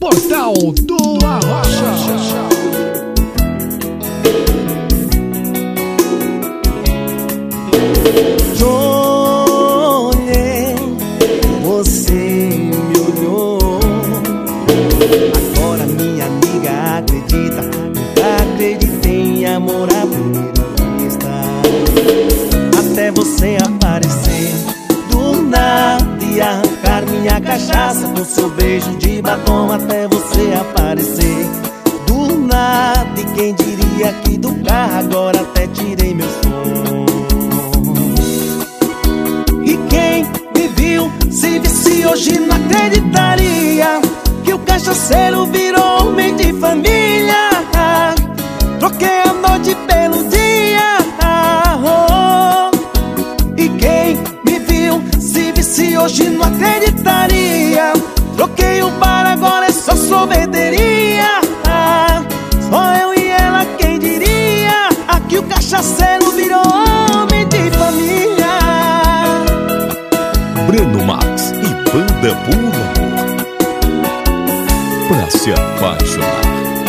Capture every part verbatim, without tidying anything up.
Portal do Arrocha. Olhei, você me olhou. Agora minha amiga acredita. Nunca acreditei em amor à primeira vista, até você aparecer do nada e arrancar minha cachaça com seu beijo de batom. Até você aparecer do nada, e quem diria que do carro agora até tirei meu som. E quem me viu, se visse hoje não acreditaria que o cachaceiro virou homem de família. Troquei a noite pelo dia. E quem me viu, se visse hoje não acreditaria. Troquei o bar, agora é só sorveteria. Só eu e ela, quem diria que o cachaceiro virou homem de família. Breno Max e Banda Puro Amor, pra se apaixonar.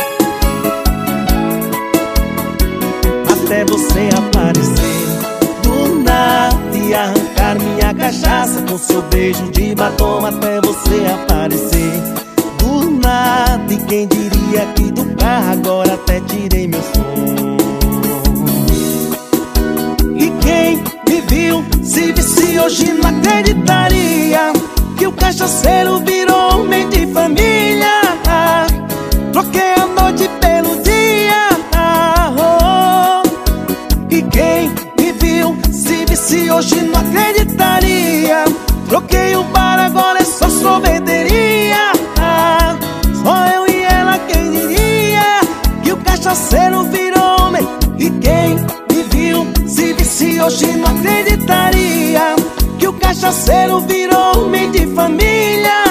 Até você aparecer do nada e arrancar minha cachaça com seu beijo de batom. Até você aparecer do nada, e quem diria que do carro agora até tirei meu som. E quem me viu, se visse hoje não acreditaria que o cachaceiro virou homem de família. Troquei a noite pelo dia. E quem me viu, se visse hoje não acreditaria. Troquei o bar, agora é só sorveteria. Só eu e ela, quem diria que o cachaceiro virou homem. E quem me viu, se visse hoje não acreditaria que o cachaceiro virou homem de família.